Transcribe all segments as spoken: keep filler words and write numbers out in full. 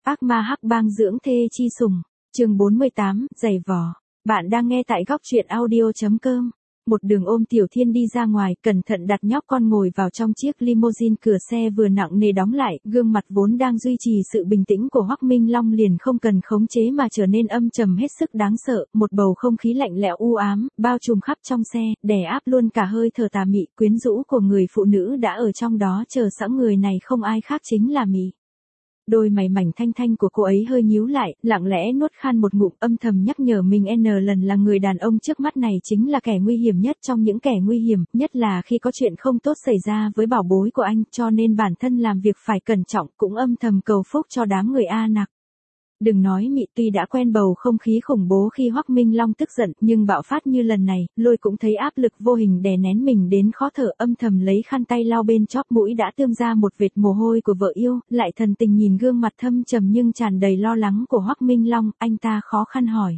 Ác ma hắc bang dưỡng thê chi sùng, chương bốn mươi tám, giày vò. Bạn đang nghe tại góc truyện audio.com. Một đường ôm Tiểu Thiên đi ra ngoài, cẩn thận đặt nhóc con ngồi vào trong chiếc limousine, cửa xe vừa nặng nề đóng lại, gương mặt vốn đang duy trì sự bình tĩnh của Hoắc Minh Long liền không cần khống chế mà trở nên âm trầm hết sức đáng sợ, một bầu không khí lạnh lẽo u ám, bao trùm khắp trong xe, đè áp luôn cả hơi thở tà mị, quyến rũ của người phụ nữ đã ở trong đó chờ sẵn, người này không ai khác chính là Mị. Đôi mày mảnh thanh thanh của cô ấy hơi nhíu lại, lặng lẽ nuốt khan một ngụm, âm thầm nhắc nhở mình n lần là người đàn ông trước mắt này chính là kẻ nguy hiểm nhất trong những kẻ nguy hiểm, nhất là khi có chuyện không tốt xảy ra với bảo bối của anh, cho nên bản thân làm việc phải cẩn trọng, cũng âm thầm cầu phúc cho đám người A Nặc. Đừng nói Mị tuy đã quen bầu không khí khủng bố khi Hoắc Minh Long tức giận, nhưng bạo phát như lần này, Lôi cũng thấy áp lực vô hình đè nén mình đến khó thở, âm thầm lấy khăn tay lau bên chóp mũi đã tươm ra một vệt mồ hôi của vợ yêu, lại thần tình nhìn gương mặt thâm trầm nhưng tràn đầy lo lắng của Hoắc Minh Long, anh ta khó khăn hỏi.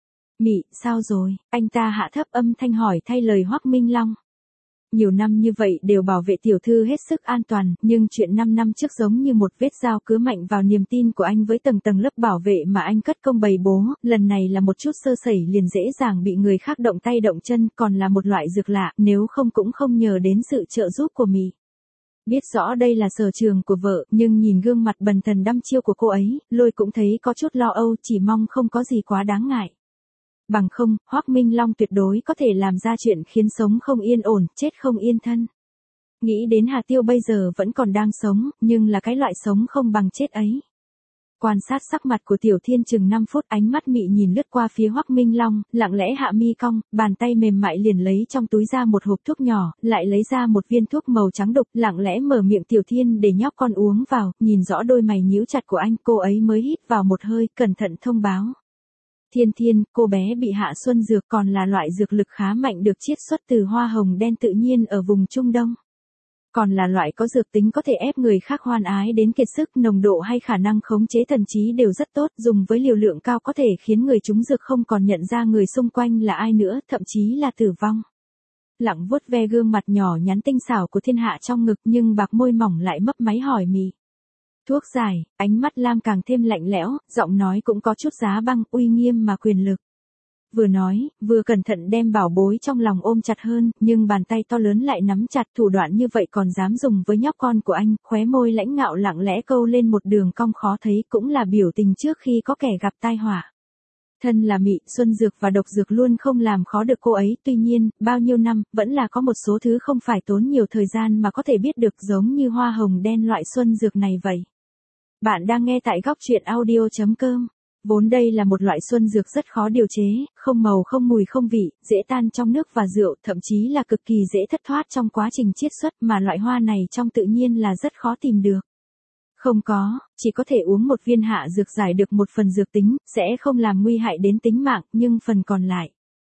Mị, sao rồi? Anh ta hạ thấp âm thanh hỏi thay lời Hoắc Minh Long. Nhiều năm như vậy đều bảo vệ tiểu thư hết sức an toàn, nhưng chuyện năm năm trước giống như một vết dao cứa mạnh vào niềm tin của anh với tầng tầng lớp bảo vệ mà anh cất công bày bố, lần này là một chút sơ sẩy liền dễ dàng bị người khác động tay động chân, còn là một loại dược lạ, nếu không cũng không nhờ đến sự trợ giúp của Mị. Biết rõ đây là sở trường của vợ, nhưng nhìn gương mặt bần thần đăm chiêu của cô ấy, Lôi cũng thấy có chút lo âu, chỉ mong không có gì quá đáng ngại. Bằng không, Hoắc Minh Long tuyệt đối có thể làm ra chuyện khiến sống không yên ổn, chết không yên thân. Nghĩ đến Hà Tiêu bây giờ vẫn còn đang sống, nhưng là cái loại sống không bằng chết ấy. Quan sát sắc mặt của Tiểu Thiên chừng năm phút, ánh mắt Mị nhìn lướt qua phía Hoắc Minh Long, lặng lẽ hạ mi cong, bàn tay mềm mại liền lấy trong túi ra một hộp thuốc nhỏ, lại lấy ra một viên thuốc màu trắng đục, lặng lẽ mở miệng Tiểu Thiên để nhóc con uống vào, nhìn rõ đôi mày nhíu chặt của anh, cô ấy mới hít vào một hơi, cẩn thận thông báo. Thiên Thiên, cô bé bị hạ xuân dược, còn là loại dược lực khá mạnh được chiết xuất từ hoa hồng đen tự nhiên ở vùng Trung Đông. Còn là loại có dược tính có thể ép người khác hoan ái đến kiệt sức, nồng độ hay khả năng khống chế thần trí đều rất tốt, dùng với liều lượng cao có thể khiến người trúng dược không còn nhận ra người xung quanh là ai nữa, thậm chí là tử vong. Lặng vuốt ve gương mặt nhỏ nhắn tinh xảo của Thiên Hạ trong ngực, nhưng bạc môi mỏng lại mấp máy hỏi Mị. Thuốc giải, ánh mắt Lam càng thêm lạnh lẽo, giọng nói cũng có chút giá băng, uy nghiêm mà quyền lực. Vừa nói, vừa cẩn thận đem bảo bối trong lòng ôm chặt hơn, nhưng bàn tay to lớn lại nắm chặt, thủ đoạn như vậy còn dám dùng với nhóc con của anh, khóe môi lãnh ngạo lặng lẽ câu lên một đường cong khó thấy, cũng là biểu tình trước khi có kẻ gặp tai họa. Thân là Mị, xuân dược và độc dược luôn không làm khó được cô ấy, tuy nhiên, bao nhiêu năm, vẫn là có một số thứ không phải tốn nhiều thời gian mà có thể biết được, giống như hoa hồng đen loại xuân dược này vậy. Bạn đang nghe tại góc truyện audio.com. Vốn đây là một loại xuân dược rất khó điều chế, không màu không mùi không vị, dễ tan trong nước và rượu, thậm chí là cực kỳ dễ thất thoát trong quá trình chiết xuất, mà loại hoa này trong tự nhiên là rất khó tìm được. Không có, chỉ có thể uống một viên hạ dược giải được một phần dược tính, sẽ không làm nguy hại đến tính mạng, nhưng phần còn lại.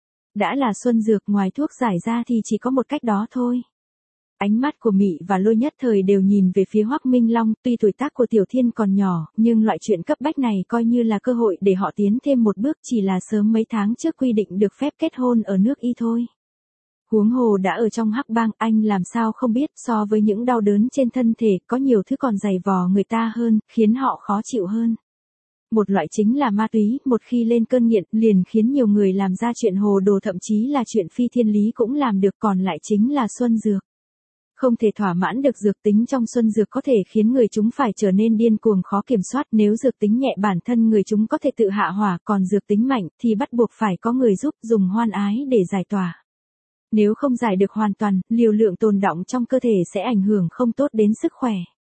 Đã là xuân dược, ngoài thuốc giải ra thì chỉ có một cách đó thôi. Ánh mắt của Mị và Lôi nhất thời đều nhìn về phía Hoắc Minh Long, tuy tuổi tác của Tiểu Thiên còn nhỏ, nhưng loại chuyện cấp bách này coi như là cơ hội để họ tiến thêm một bước, chỉ là sớm mấy tháng trước quy định được phép kết hôn ở nước Y thôi. Huống hồ đã ở trong hắc bang, anh làm sao không biết, so với những đau đớn trên thân thể, có nhiều thứ còn dày vò người ta hơn, khiến họ khó chịu hơn. Một loại chính là ma túy, một khi lên cơn nghiện, liền khiến nhiều người làm ra chuyện hồ đồ, thậm chí là chuyện phi thiên lý cũng làm được, còn lại chính là xuân dược. Không thể thỏa mãn được dược tính trong xuân dược có thể khiến người chúng phải trở nên điên cuồng khó kiểm soát, nếu dược tính nhẹ bản thân người chúng có thể tự hạ hỏa, còn dược tính mạnh thì bắt buộc phải có người giúp, dùng hoan ái để giải tỏa. Nếu không giải được hoàn toàn, liều lượng tồn đọng trong cơ thể sẽ ảnh hưởng không tốt đến sức khỏe.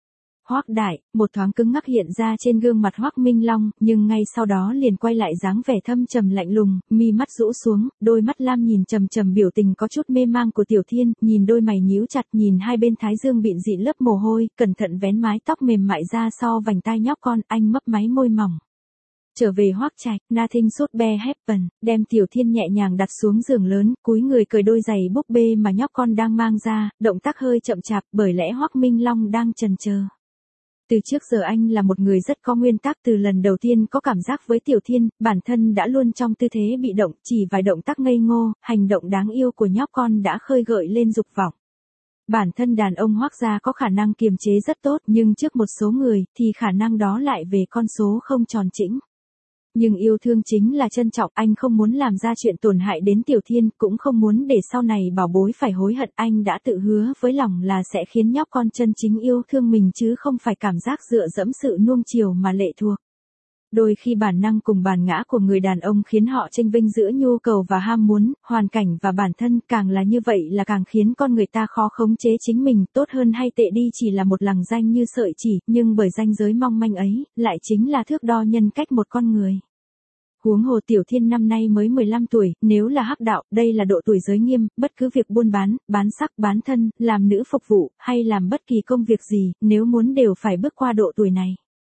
Hoắc đại, một thoáng cứng ngắc hiện ra trên gương mặt Hoắc Minh Long, nhưng ngay sau đó liền quay lại dáng vẻ thâm trầm lạnh lùng, mi mắt rũ xuống, đôi mắt lam nhìn trầm trầm biểu tình có chút mê mang của Tiểu Thiên, nhìn đôi mày nhíu chặt, nhìn hai bên thái dương bịn dịn lớp mồ hôi, cẩn thận vén mái tóc mềm mại ra so vành tai nhóc con, anh mấp máy môi mỏng. Trở về Hoắc trạch, nothing should be happen, đem Tiểu Thiên nhẹ nhàng đặt xuống giường lớn, cúi người cởi đôi giày búp bê mà nhóc con đang mang ra, động tác hơi chậm chạp, bởi lẽ Hoắc Minh Long đang chần chờ. Từ trước giờ anh là một người rất có nguyên tắc, từ lần đầu tiên có cảm giác với Tiểu Thiên, bản thân đã luôn trong tư thế bị động, chỉ vài động tác ngây ngô, hành động đáng yêu của nhóc con đã khơi gợi lên dục vọng. Bản thân đàn ông Hoắc gia có khả năng kiềm chế rất tốt, nhưng trước một số người thì khả năng đó lại về con số không tròn chỉnh. Nhưng yêu thương chính là trân trọng, anh không muốn làm ra chuyện tổn hại đến Tiểu Thiên, cũng không muốn để sau này bảo bối phải hối hận. Anh đã tự hứa với lòng là sẽ khiến nhóc con chân chính yêu thương mình chứ không phải cảm giác dựa dẫm sự nuông chiều mà lệ thuộc. Đôi khi bản năng cùng bản ngã của người đàn ông khiến họ chênh vênh giữa nhu cầu và ham muốn, hoàn cảnh và bản thân, càng là như vậy là càng khiến con người ta khó khống chế chính mình. Tốt hơn hay tệ đi chỉ là một lằng danh như sợi chỉ, nhưng bởi ranh giới mong manh ấy, lại chính là thước đo nhân cách một con người. Huống hồ Tiểu Thiên năm nay mới mười lăm tuổi, nếu là hắc đạo, đây là độ tuổi giới nghiêm, bất cứ việc buôn bán, bán sắc, bán thân, làm nữ phục vụ, hay làm bất kỳ công việc gì, nếu muốn đều phải bước qua độ tuổi này.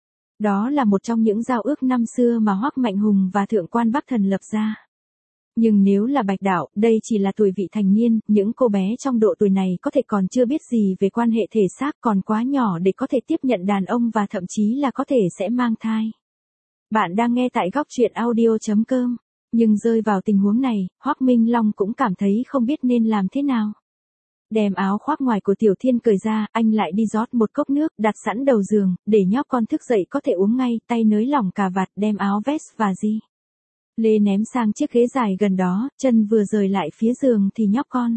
Đó là một trong những giao ước năm xưa mà Hoắc Mạnh Hùng và Thượng quan Bắc Thần lập ra. Nhưng nếu là bạch đạo, đây chỉ là tuổi vị thành niên, những cô bé trong độ tuổi này có thể còn chưa biết gì về quan hệ thể xác, còn quá nhỏ để có thể tiếp nhận đàn ông và thậm chí là có thể sẽ mang thai. Bạn đang nghe tại góc truyện audio chấm com. Nhưng rơi vào tình huống này, Hoắc Minh Long cũng cảm thấy không biết nên làm thế nào. Đem áo khoác ngoài của Tiểu Thiên cởi ra, anh lại đi rót một cốc nước, đặt sẵn đầu giường, để nhóc con thức dậy có thể uống ngay, tay nới lỏng cà vạt, đem áo vest và gi lê ném sang chiếc ghế dài gần đó, chân vừa rời lại phía giường thì nhóc con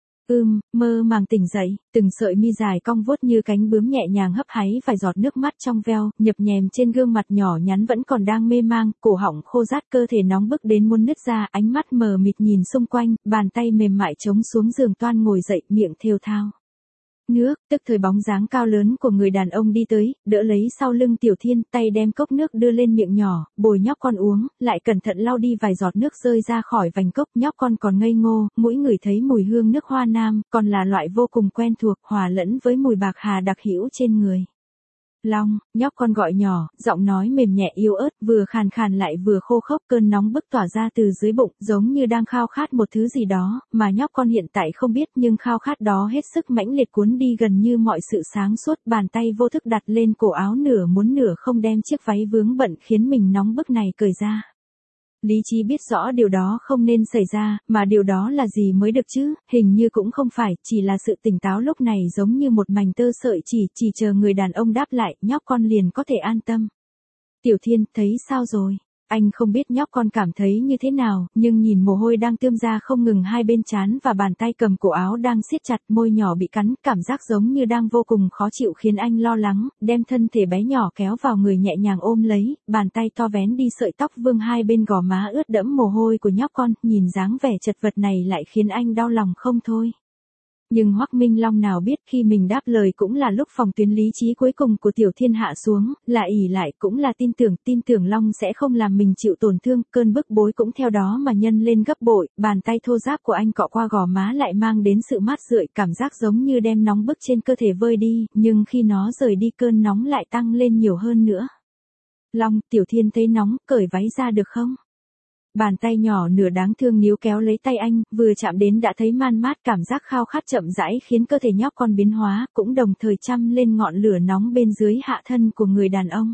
Ưm, mơ màng tỉnh dậy, từng sợi mi dài cong vuốt như cánh bướm nhẹ nhàng hấp háy vài giọt nước mắt trong veo, nhập nhèm trên gương mặt nhỏ nhắn vẫn còn đang mê mang, cổ họng khô rát, cơ thể nóng bức đến muốn nứt ra, ánh mắt mờ mịt nhìn xung quanh, bàn tay mềm mại chống xuống giường toan ngồi dậy, miệng thều thào. Nước, tức thời bóng dáng cao lớn của người đàn ông đi tới, đỡ lấy sau lưng Tiểu Thiên, tay đem cốc nước đưa lên miệng nhỏ, bồi nhóc con uống, lại cẩn thận lau đi vài giọt nước rơi ra khỏi vành cốc. Nhóc con còn ngây ngô, mũi ngửi thấy mùi hương nước hoa nam, còn là loại vô cùng quen thuộc, hòa lẫn với mùi bạc hà đặc hữu trên người. Long, nhóc con gọi nhỏ, giọng nói mềm nhẹ yếu ớt, vừa khàn khàn lại vừa khô khốc, cơn nóng bức tỏa ra từ dưới bụng, giống như đang khao khát một thứ gì đó, mà nhóc con hiện tại không biết, nhưng khao khát đó hết sức mãnh liệt cuốn đi gần như mọi sự sáng suốt. Bàn tay vô thức đặt lên cổ áo, nửa muốn nửa không đem chiếc váy vướng bận khiến mình nóng bức này cởi ra. Lý trí biết rõ điều đó không nên xảy ra, mà điều đó là gì mới được chứ, hình như cũng không phải, chỉ là sự tỉnh táo lúc này giống như một mảnh tơ sợi chỉ, chỉ chờ người đàn ông đáp lại, nhóc con liền có thể an tâm. Tiểu Thiên, thấy sao rồi? Anh không biết nhóc con cảm thấy như thế nào, nhưng nhìn mồ hôi đang tươm ra không ngừng hai bên trán và bàn tay cầm cổ áo đang siết chặt, môi nhỏ bị cắn, cảm giác giống như đang vô cùng khó chịu khiến anh lo lắng, đem thân thể bé nhỏ kéo vào người nhẹ nhàng ôm lấy, bàn tay to vén đi sợi tóc vương hai bên gò má ướt đẫm mồ hôi của nhóc con, nhìn dáng vẻ chật vật này lại khiến anh đau lòng không thôi. Nhưng Hoắc Minh Long nào biết khi mình đáp lời cũng là lúc phòng tuyến lý trí cuối cùng của Tiểu Thiên hạ xuống, là ỷ lại cũng là tin tưởng, tin tưởng Long sẽ không làm mình chịu tổn thương, cơn bức bối cũng theo đó mà nhân lên gấp bội, bàn tay thô ráp của anh cọ qua gò má lại mang đến sự mát rượi, cảm giác giống như đem nóng bức trên cơ thể vơi đi, nhưng khi nó rời đi cơn nóng lại tăng lên nhiều hơn nữa. Long, Tiểu Thiên thấy nóng, cởi váy ra được không? Bàn tay nhỏ nửa đáng thương níu kéo lấy tay anh, vừa chạm đến đã thấy man mát, cảm giác khao khát chậm rãi khiến cơ thể nhóc con biến hóa, cũng đồng thời chăm lên ngọn lửa nóng bên dưới hạ thân của người đàn ông.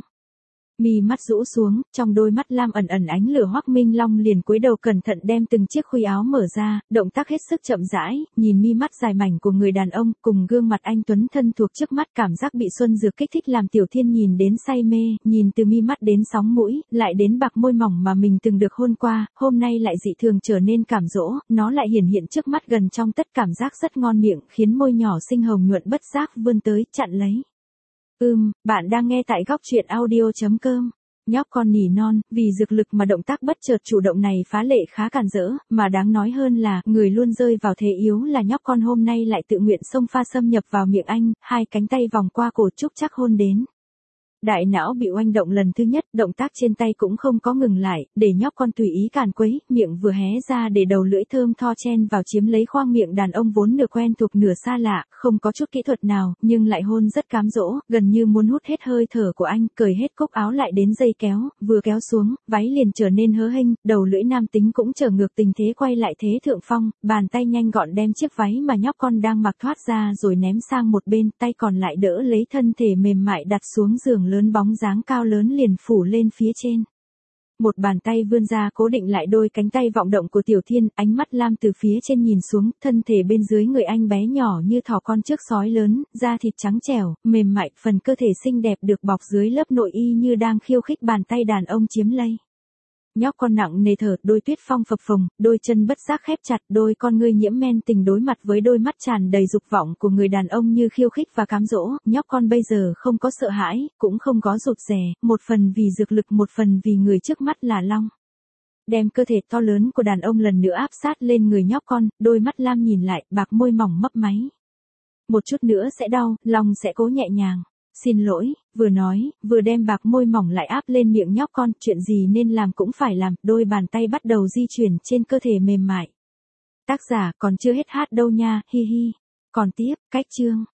Mi mắt rũ xuống, trong đôi mắt lam ẩn ẩn ánh lửa. Hoắc Minh Long liền cúi đầu cẩn thận đem từng chiếc khuy áo mở ra, động tác hết sức chậm rãi, nhìn mi mắt dài mảnh của người đàn ông, cùng gương mặt anh tuấn thân thuộc trước mắt, cảm giác bị xuân dược kích thích làm Tiểu Thiên nhìn đến say mê, nhìn từ mi mắt đến sóng mũi, lại đến bạc môi mỏng mà mình từng được hôn qua, hôm nay lại dị thường trở nên cảm dỗ, nó lại hiển hiện trước mắt gần trong tất, cảm giác rất ngon miệng, khiến môi nhỏ xinh hồng nhuận bất giác vươn tới, chặn lấy. Ừm, bạn đang nghe tại góc truyện audio chấm com. Nhóc con nỉ non, vì dược lực mà động tác bất chợt chủ động này phá lệ khá càn rỡ, mà đáng nói hơn là, người luôn rơi vào thế yếu là nhóc con hôm nay lại tự nguyện xông pha xâm nhập vào miệng anh, hai cánh tay vòng qua cổ trúc chắc hôn đến. Đại não bị oanh động lần thứ nhất, động tác trên tay cũng không có ngừng lại, để nhóc con tùy ý càn quấy, miệng vừa hé ra để đầu lưỡi thơm tho chen vào chiếm lấy khoang miệng đàn ông vốn nửa quen thuộc nửa xa lạ, không có chút kỹ thuật nào, nhưng lại hôn rất cám dỗ, gần như muốn hút hết hơi thở của anh, cởi hết cúc áo lại đến dây kéo, vừa kéo xuống, váy liền trở nên hớ hênh, đầu lưỡi nam tính cũng trở ngược tình thế quay lại thế thượng phong, bàn tay nhanh gọn đem chiếc váy mà nhóc con đang mặc thoát ra rồi ném sang một bên, tay còn lại đỡ lấy thân thể mềm mại đặt xuống giường lớn, bóng dáng cao lớn liền phủ lên phía trên. Một bàn tay vươn ra cố định lại đôi cánh tay vọng động của Tiểu Thiên, ánh mắt Lam từ phía trên nhìn xuống, thân thể bên dưới người anh bé nhỏ như thỏ con trước sói lớn, da thịt trắng trẻo, mềm mại, phần cơ thể xinh đẹp được bọc dưới lớp nội y như đang khiêu khích bàn tay đàn ông chiếm lấy. Nhóc con nặng nề thở, đôi tuyết phong phập phồng, đôi chân bất giác khép chặt, đôi con ngươi nhiễm men tình đối mặt với đôi mắt tràn đầy dục vọng của người đàn ông như khiêu khích và cám dỗ. Nhóc con bây giờ không có sợ hãi, cũng không có rụt rè, một phần vì dược lực, một phần vì người trước mắt là Long. Đem cơ thể to lớn của đàn ông lần nữa áp sát lên người nhóc con, đôi mắt Lam nhìn lại, bạc môi mỏng mấp máy. Một chút nữa sẽ đau, Long sẽ cố nhẹ nhàng. Xin lỗi, vừa nói, vừa đem bạc môi mỏng lại áp lên miệng nhóc con, chuyện gì nên làm cũng phải làm, đôi bàn tay bắt đầu di chuyển trên cơ thể mềm mại. Tác giả còn chưa hết hát đâu nha, hi hi. Còn tiếp, cách chương.